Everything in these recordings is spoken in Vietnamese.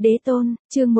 Đế tôn, chương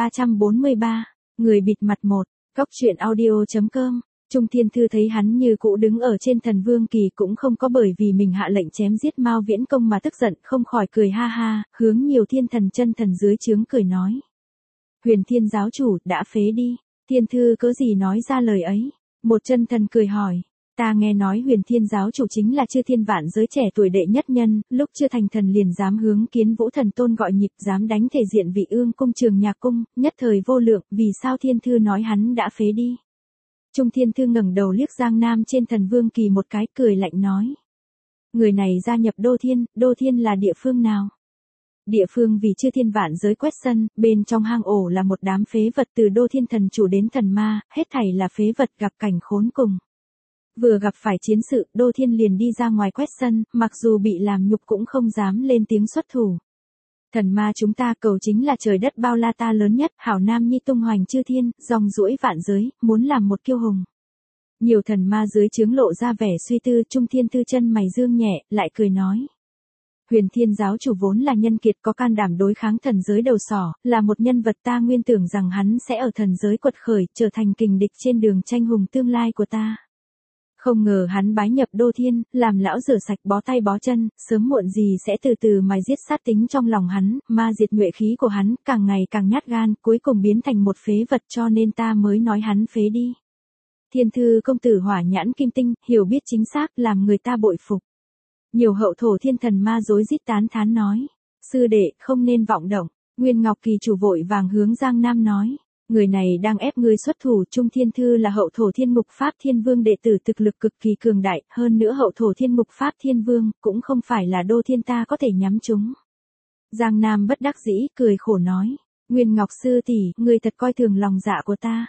1343, người bịt mặt 1, Góc truyện audio.com. Trung Thiên Thư thấy hắn như cũ đứng ở trên Thần Vương Kỳ cũng không có bởi vì mình hạ lệnh chém giết Mao Viễn Công mà tức giận, không khỏi cười ha ha, hướng nhiều thiên thần chân thần dưới trướng cười nói. Huyền Thiên giáo chủ, đã phế đi. Thiên Thư cớ gì nói ra lời ấy? Một chân thần cười hỏi. Ta nghe nói Huyền Thiên giáo chủ chính là chư thiên vạn giới trẻ tuổi đệ nhất nhân, lúc chưa thành thần liền dám hướng Kiến Vũ Thần Tôn gọi nhịp, dám đánh thể diện Vị Ương cung Trường Nhạc cung, nhất thời vô lượng, vì sao Thiên Thư nói hắn đã phế đi? Trung Thiên Thư ngẩng đầu liếc Giang Nam trên Thần Vương Kỳ một cái, cười lạnh nói. Người này gia nhập Đô Thiên là địa phương nào? Địa phương vì chư thiên vạn giới quét sân, bên trong hang ổ là một đám phế vật từ Đô Thiên thần chủ đến thần ma, hết thảy là phế vật gặp cảnh khốn cùng. Vừa gặp phải chiến sự, Đô Thiên liền đi ra ngoài quét sân, mặc dù bị làm nhục cũng không dám lên tiếng xuất thủ. Thần ma chúng ta cầu chính là trời đất bao la ta lớn nhất, hảo nam nhi tung hoành chư thiên, dòng duỗi vạn giới, muốn làm một kiêu hùng. Nhiều thần ma dưới trướng lộ ra vẻ suy tư, Trung Thiên Thư chân mày dương nhẹ, lại cười nói. Huyền Thiên giáo chủ vốn là nhân kiệt có can đảm đối kháng thần giới đầu sỏ, là một nhân vật ta nguyên tưởng rằng hắn sẽ ở thần giới quật khởi, trở thành kình địch trên đường tranh hùng tương lai của ta. Không ngờ hắn bái nhập Đô Thiên, làm lão rửa sạch bó tay bó chân, sớm muộn gì sẽ từ từ mài giết sát tính trong lòng hắn, ma diệt nhuệ khí của hắn, càng ngày càng nhát gan, cuối cùng biến thành một phế vật cho nên ta mới nói hắn phế đi. Thiên Thư công tử hỏa nhãn kim tinh, hiểu biết chính xác, làm người ta bội phục. Nhiều hậu thổ thiên thần ma rối rít tán thán nói. Sư đệ, không nên vọng động. Nguyên Ngọc Kỳ chủ vội vàng hướng Giang Nam nói. Người này đang ép ngươi xuất thủ. Trung Thiên Thư là hậu thổ thiên mục Pháp Thiên Vương đệ tử thực lực cực kỳ cường đại. Hơn nữa hậu thổ thiên mục Pháp Thiên Vương cũng không phải là Đô Thiên ta có thể nhắm chúng. Giang Nam bất đắc dĩ, cười khổ nói. Nguyên Ngọc sư tỷ, ngươi thật coi thường lòng dạ của ta.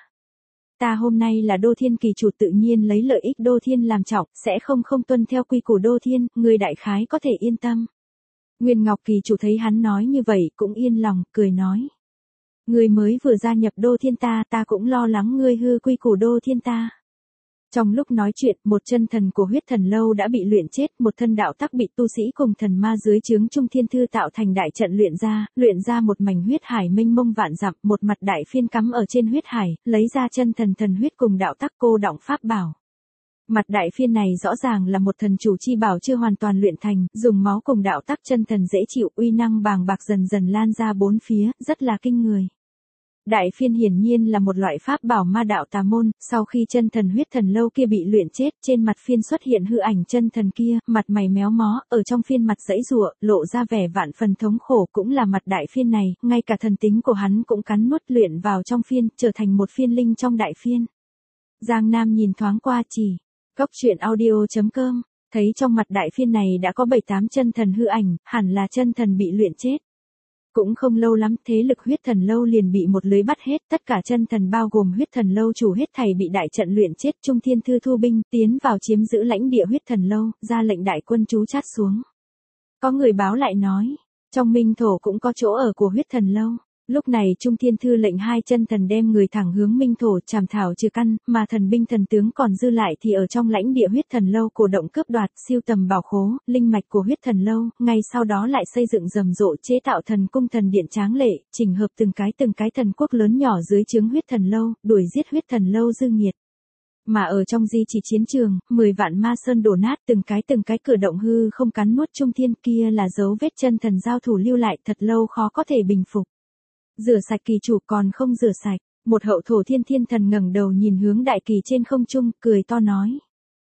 Ta hôm nay là Đô Thiên kỳ chủ tự nhiên lấy lợi ích Đô Thiên làm trọng, sẽ không tuân theo quy củ Đô Thiên, ngươi đại khái có thể yên tâm. Nguyên Ngọc kỳ chủ thấy hắn nói như vậy cũng yên lòng, cười nói. Ngươi mới vừa gia nhập Đô Thiên ta cũng lo lắng ngươi hư quy củ Đô Thiên ta. Trong lúc nói chuyện, một chân thần của huyết thần lâu đã bị luyện chết, một thân đạo tắc bị tu sĩ cùng thần ma dưới trướng Trung Thiên Thư tạo thành đại trận luyện ra một mảnh huyết hải mênh mông vạn dặm, một mặt đại phiên cắm ở trên huyết hải, lấy ra chân thần huyết cùng đạo tắc cô đọng pháp bảo. Mặt đại phiên này rõ ràng là một thần chủ chi bảo chưa hoàn toàn luyện thành, dùng máu cùng đạo tắc chân thần dễ chịu, uy năng bàng bạc dần dần lan ra bốn phía, rất là kinh người. Đại phiên hiển nhiên là một loại pháp bảo ma đạo tà môn, sau khi chân thần huyết thần lâu kia bị luyện chết, trên mặt phiên xuất hiện hư ảnh chân thần kia, mặt mày méo mó, ở trong phiên mặt giãy giụa, lộ ra vẻ vạn phần thống khổ, cũng là mặt đại phiên này, ngay cả thần tính của hắn cũng cắn nuốt luyện vào trong phiên, trở thành một phiên linh trong đại phiên. Giang Nam nhìn thoáng qua chỉ, Góc truyện audio.com, thấy trong mặt đại phiên này đã có 7-8 chân thần hư ảnh, hẳn là chân thần bị luyện chết. Cũng không lâu lắm, thế lực huyết thần lâu liền bị một lưới bắt hết, tất cả chân thần bao gồm huyết thần lâu chủ hết thảy bị đại trận luyện chết. Trung Thiên Thư thu binh, tiến vào chiếm giữ lãnh địa huyết thần lâu, ra lệnh đại quân trú chát xuống. Có người báo lại nói, trong minh thổ cũng có chỗ ở của huyết thần lâu. Lúc này Trung Thiên Thư lệnh hai chân thần đem người thẳng hướng minh thổ chảm thảo trừ căn, mà thần binh thần tướng còn dư lại thì ở trong lãnh địa huyết thần lâu cổ động cướp đoạt, siêu tầm bảo khố, linh mạch của huyết thần lâu, ngay sau đó lại xây dựng rầm rộ chế tạo thần cung thần điện tráng lệ, chỉnh hợp từng cái thần quốc lớn nhỏ dưới trướng huyết thần lâu, đuổi giết huyết thần lâu dư nghiệt. Mà ở trong di chỉ chiến trường, 10 vạn ma sơn đổ nát, từng cái cửa động hư không cắn nuốt Trung Thiên, kia là dấu vết chân thần giao thủ lưu lại, thật lâu khó có thể bình phục. Rửa sạch kỳ chủ còn không rửa sạch, một hậu thổ thiên thần ngẩng đầu nhìn hướng đại kỳ trên không trung, cười to nói.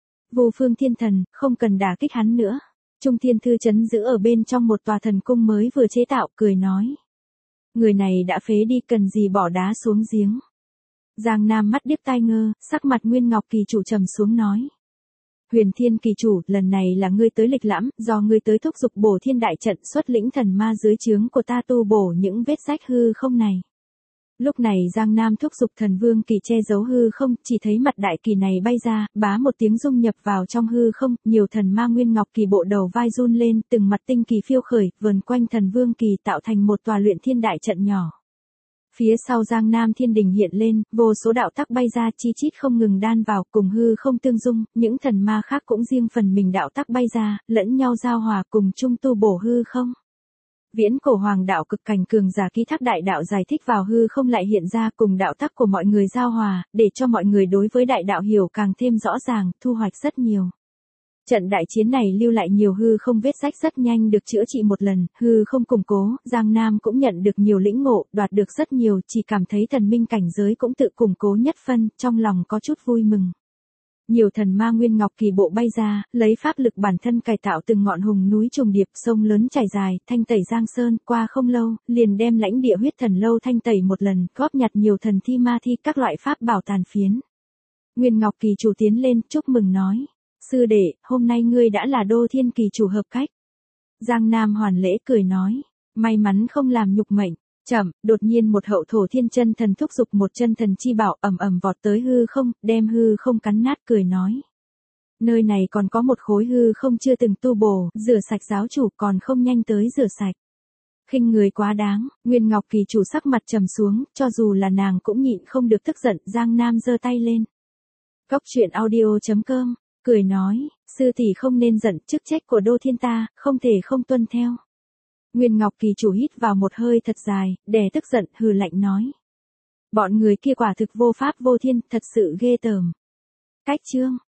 Vô phương thiên thần, không cần đả kích hắn nữa. Trung Thiên Thư trấn giữ ở bên trong một tòa thần cung mới vừa chế tạo, cười nói. Người này đã phế đi, cần gì bỏ đá xuống giếng. Giang Nam mắt điếc tai ngơ, sắc mặt Nguyên Ngọc kỳ chủ trầm xuống nói. Huyền Thiên kỳ chủ, lần này là ngươi tới lịch lãm, do ngươi tới thúc giục bổ thiên đại trận, xuất lĩnh thần ma dưới trướng của ta tu bổ những vết rách hư không này. Lúc này Giang Nam thúc giục Thần Vương Kỳ che giấu hư không, chỉ thấy mặt đại kỳ này bay ra, bá một tiếng dung nhập vào trong hư không, nhiều thần ma Nguyên Ngọc Kỳ bộ đầu vai run lên, từng mặt tinh kỳ phiêu khởi, vờn quanh Thần Vương Kỳ tạo thành một tòa luyện thiên đại trận nhỏ. Phía sau Giang Nam thiên đình hiện lên, vô số đạo tắc bay ra chi chít không ngừng đan vào, cùng hư không tương dung, những thần ma khác cũng riêng phần mình đạo tắc bay ra, lẫn nhau giao hòa cùng chung tu bổ hư không. Viễn cổ hoàng đạo cực cảnh cường giả ký thác đại đạo giải thích vào hư không lại hiện ra cùng đạo tắc của mọi người giao hòa, để cho mọi người đối với đại đạo hiểu càng thêm rõ ràng, thu hoạch rất nhiều. Trận đại chiến này lưu lại nhiều hư không vết rách rất nhanh được chữa trị một lần, hư không củng cố, Giang Nam cũng nhận được nhiều lĩnh ngộ, đoạt được rất nhiều, chỉ cảm thấy thần minh cảnh giới cũng tự củng cố nhất phân, trong lòng có chút vui mừng. Nhiều thần ma nguyên ngọc kỳ bộ bay ra, lấy pháp lực bản thân cải tạo từng ngọn hùng núi trùng điệp, sông lớn chảy dài, thanh tẩy Giang Sơn, qua không lâu, liền đem lãnh địa huyết thần lâu thanh tẩy một lần, góp nhặt nhiều thần thi ma thi các loại pháp bảo tàn phiến. Nguyên Ngọc Kỳ chủ tiến lên, chúc mừng nói. Sư đệ, hôm nay ngươi đã là Đô Thiên Kỳ chủ hợp cách. Giang Nam hoàn lễ cười nói, may mắn không làm nhục mệnh. Chậm, đột nhiên một hậu thổ thiên chân thần thúc giục một chân thần chi bảo ầm ầm vọt tới hư không, đem hư không cắn nát cười nói. Nơi này còn có một khối hư không chưa từng tu bổ, rửa sạch giáo chủ còn không nhanh tới rửa sạch. Khinh người quá đáng, Nguyên Ngọc Kỳ chủ sắc mặt trầm xuống, cho dù là nàng cũng nhịn không được tức giận, Giang Nam giơ tay lên. Cốc truyện audio.com, cười nói, sư tỷ không nên giận, chức trách của Đô Thiên ta, không thể không tuân theo. Nguyên Ngọc Kỳ chủ hít vào một hơi thật dài, đè tức giận, hừ lạnh nói. Bọn người kia quả thực vô pháp vô thiên, thật sự ghê tởm. Cách chương.